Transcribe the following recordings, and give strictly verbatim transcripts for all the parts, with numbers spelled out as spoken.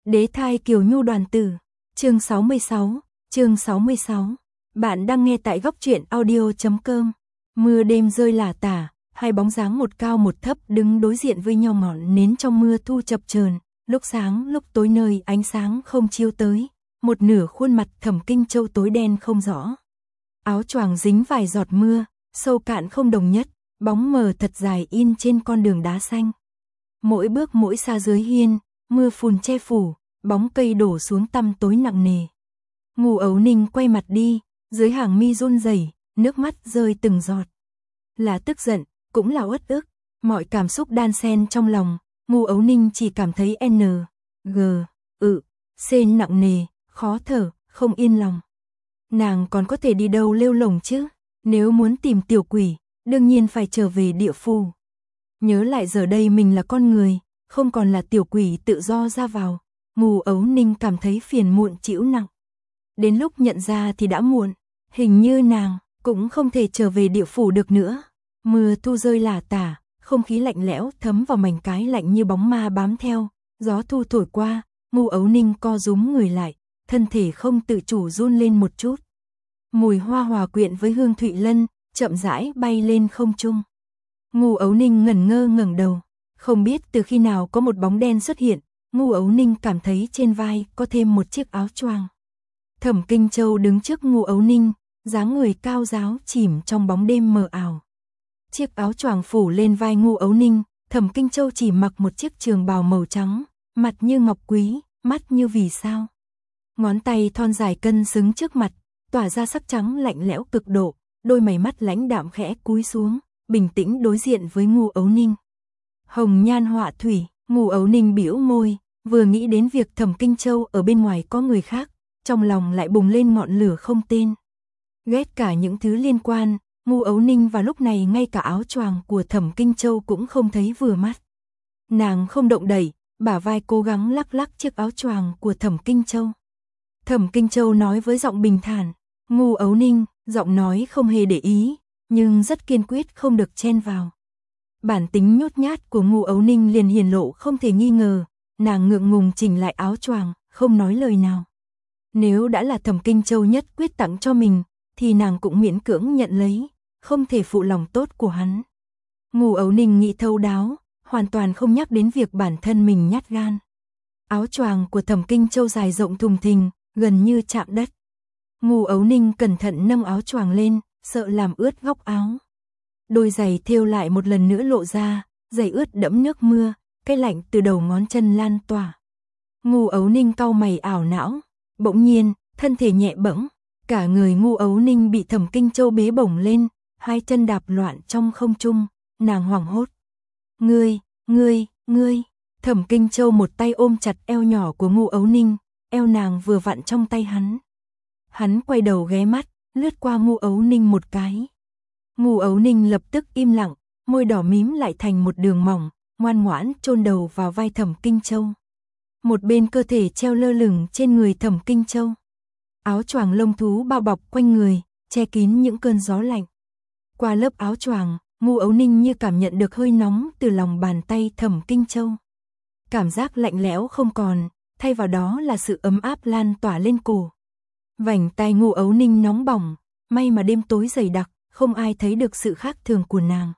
Đế thai Kiều Nhu đoàn tử, chương sáu mươi sáu, chương sáu mươi sáu. Bạn đang nghe tại góc truyện audio chấm com. Mưa đêm rơi lả tả, hai bóng dáng một cao một thấp đứng đối diện với nhau, ngọn nến trong mưa thu chập chờn, lúc sáng lúc tối nơi ánh sáng không chiếu tới, một nửa khuôn mặt Thẩm Kinh Châu tối đen không rõ. Áo choàng dính vài giọt mưa, sâu cạn không đồng nhất, bóng mờ thật dài in trên con đường đá xanh. Mỗi bước mỗi xa dưới hiên, mưa phùn che phủ, bóng cây đổ xuống tăm tối nặng nề. Ngô Ấu Ninh quay mặt đi, dưới hàng mi run rẩy, nước mắt rơi từng giọt. Là tức giận, cũng là uất ức, mọi cảm xúc đan xen trong lòng, Ngô Ấu Ninh chỉ cảm thấy N, G, ự, C nặng nề, khó thở, không yên lòng. Nàng còn có thể đi đâu lêu lổng chứ? Nếu muốn tìm tiểu quỷ, đương nhiên phải trở về địa phủ. Nhớ lại giờ đây mình là con người, không còn là tiểu quỷ tự do ra vào, Ngô Ấu Ninh cảm thấy phiền muộn trĩu nặng. Đến lúc nhận ra thì đã muộn, hình như nàng cũng không thể trở về địa phủ được nữa. Mưa thu rơi lả tả, không khí lạnh lẽo thấm vào mảnh cái lạnh như bóng ma bám theo, gió thu thổi qua, Ngô Ấu Ninh co rúm người lại, thân thể không tự chủ run lên một chút. Mùi hoa hòa quyện với hương thụy lân, chậm rãi bay lên không trung. Ngô Ấu Ninh ngẩn ngơ ngẩng đầu, không biết từ khi nào có một bóng đen xuất hiện, Ngô Ấu Ninh cảm thấy trên vai có thêm một chiếc áo choàng. Thẩm Kinh Châu đứng trước Ngô Ấu Ninh, dáng người cao ráo chìm trong bóng đêm mờ ảo. Chiếc áo choàng phủ lên vai Ngô Ấu Ninh, Thẩm Kinh Châu chỉ mặc một chiếc trường bào màu trắng, mặt như ngọc quý, mắt như vì sao. Ngón tay thon dài cân xứng trước mặt, tỏa ra sắc trắng lạnh lẽo cực độ, đôi mày mắt lãnh đạm khẽ cúi xuống, bình tĩnh đối diện với Ngô Ấu Ninh. Hồng nhan họa thủy, Ngô Ấu Ninh bĩu môi, vừa nghĩ đến việc Thẩm Kinh Châu ở bên ngoài có người khác, trong lòng lại bùng lên ngọn lửa không tên. Ghét cả những thứ liên quan, Ngô Ấu Ninh vào lúc này ngay cả áo choàng của Thẩm Kinh Châu cũng không thấy vừa mắt. Nàng không động đậy, bả vai cố gắng lắc lắc chiếc áo choàng của Thẩm Kinh Châu. Thẩm Kinh Châu nói với giọng bình thản, Ngô Ấu Ninh, giọng nói không hề để ý, nhưng rất kiên quyết không được chen vào. Bản tính nhút nhát của Ngô Ấu Ninh liền hiển lộ không thể nghi ngờ, nàng ngượng ngùng chỉnh lại áo choàng, không nói lời nào. Nếu đã là Thẩm Kinh Châu nhất quyết tặng cho mình, thì nàng cũng miễn cưỡng nhận lấy, không thể phụ lòng tốt của hắn. Ngô Ấu Ninh nghĩ thấu đáo, hoàn toàn không nhắc đến việc bản thân mình nhát gan. Áo choàng của Thẩm Kinh Châu dài rộng thùng thình, gần như chạm đất. Ngô Ấu Ninh cẩn thận nâng áo choàng lên, sợ làm ướt góc áo. Đôi giày thêu lại một lần nữa lộ ra, giày ướt đẫm nước mưa, cái lạnh từ đầu ngón chân lan tỏa. Ngô Ấu Ninh cau mày ảo não, bỗng nhiên, thân thể nhẹ bẫng, cả người Ngô Ấu Ninh bị Thẩm Kinh Châu bế bổng lên, hai chân đạp loạn trong không trung, nàng hoảng hốt. Ngươi, ngươi, ngươi, Thẩm Kinh Châu một tay ôm chặt eo nhỏ của Ngô Ấu Ninh, eo nàng vừa vặn trong tay hắn. Hắn quay đầu ghé mắt, lướt qua Ngô Ấu Ninh một cái. Ngô Ấu Ninh lập tức im lặng, môi đỏ mím lại thành một đường mỏng, ngoan ngoãn chôn đầu vào vai Thẩm Kinh Châu. Một bên cơ thể treo lơ lửng trên người Thẩm Kinh Châu. Áo choàng lông thú bao bọc quanh người, che kín những cơn gió lạnh. Qua lớp áo choàng, Ngô Ấu Ninh như cảm nhận được hơi nóng từ lòng bàn tay Thẩm Kinh Châu. Cảm giác lạnh lẽo không còn, thay vào đó là sự ấm áp lan tỏa lên cổ. Vành tai Ngô Ấu Ninh nóng bỏng, may mà đêm tối dày đặc, không ai thấy được sự khác thường của nàng.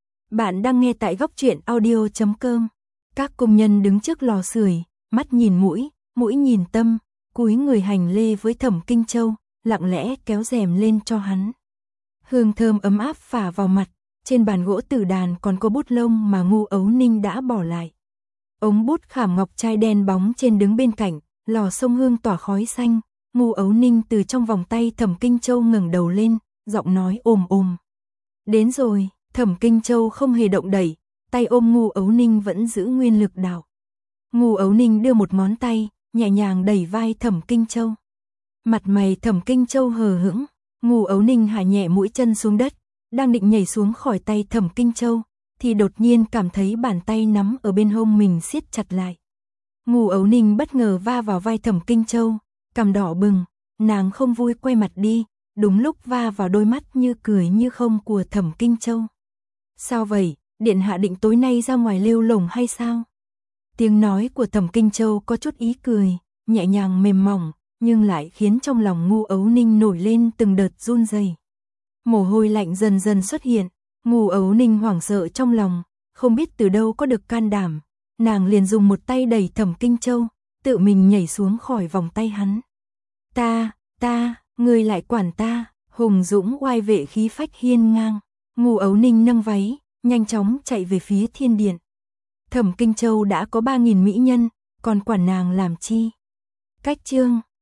Bạn đang nghe tại góc truyện audio chấm com. Các công nhân đứng trước lò sưởi, mắt nhìn mũi, mũi nhìn tâm, cúi người hành lễ với Thẩm Kinh Châu, lặng lẽ kéo rèm lên cho hắn. Hương thơm ấm áp phả vào mặt, trên bàn gỗ tử đàn còn có bút lông mà Ngô Ấu Ninh đã bỏ lại. Ống bút khảm ngọc trai đen bóng trên đứng bên cạnh, lò sông hương tỏa khói xanh, Ngô Ấu Ninh từ trong vòng tay Thẩm Kinh Châu ngẩng đầu lên, giọng nói ồm ồm. Đến rồi, Thẩm Kinh Châu không hề động đậy, tay ôm Ngô Ấu Ninh vẫn giữ nguyên lực đạo. Ngô Ấu Ninh đưa một ngón tay, nhẹ nhàng đẩy vai Thẩm Kinh Châu. Mặt mày Thẩm Kinh Châu hờ hững, Ngô Ấu Ninh hạ nhẹ mũi chân xuống đất, đang định nhảy xuống khỏi tay Thẩm Kinh Châu, thì đột nhiên cảm thấy bàn tay nắm ở bên hông mình siết chặt lại. Ngô Ấu Ninh bất ngờ va vào vai Thẩm Kinh Châu, cằm đỏ bừng, nàng không vui quay mặt đi, đúng lúc va vào đôi mắt như cười như không của Thẩm Kinh Châu. Sao vậy, điện hạ định tối nay ra ngoài lêu lổng hay sao? Tiếng nói của Thẩm Kinh Châu có chút ý cười, nhẹ nhàng mềm mỏng, nhưng lại khiến trong lòng Ngô Ấu Ninh nổi lên từng đợt run rẩy. Mồ hôi lạnh dần dần xuất hiện, Ngô Ấu Ninh hoảng sợ trong lòng, không biết từ đâu có được can đảm, nàng liền dùng một tay đẩy Thẩm Kinh Châu, tự mình nhảy xuống khỏi vòng tay hắn. Ta, ta, ngươi lại quản ta, hùng dũng oai vệ khí phách hiên ngang. Ngô Ấu Ninh nâng váy, nhanh chóng chạy về phía thiên điện. Thẩm Kinh Châu đã có ba nghìn mỹ nhân, còn quản nàng làm chi? Cách chương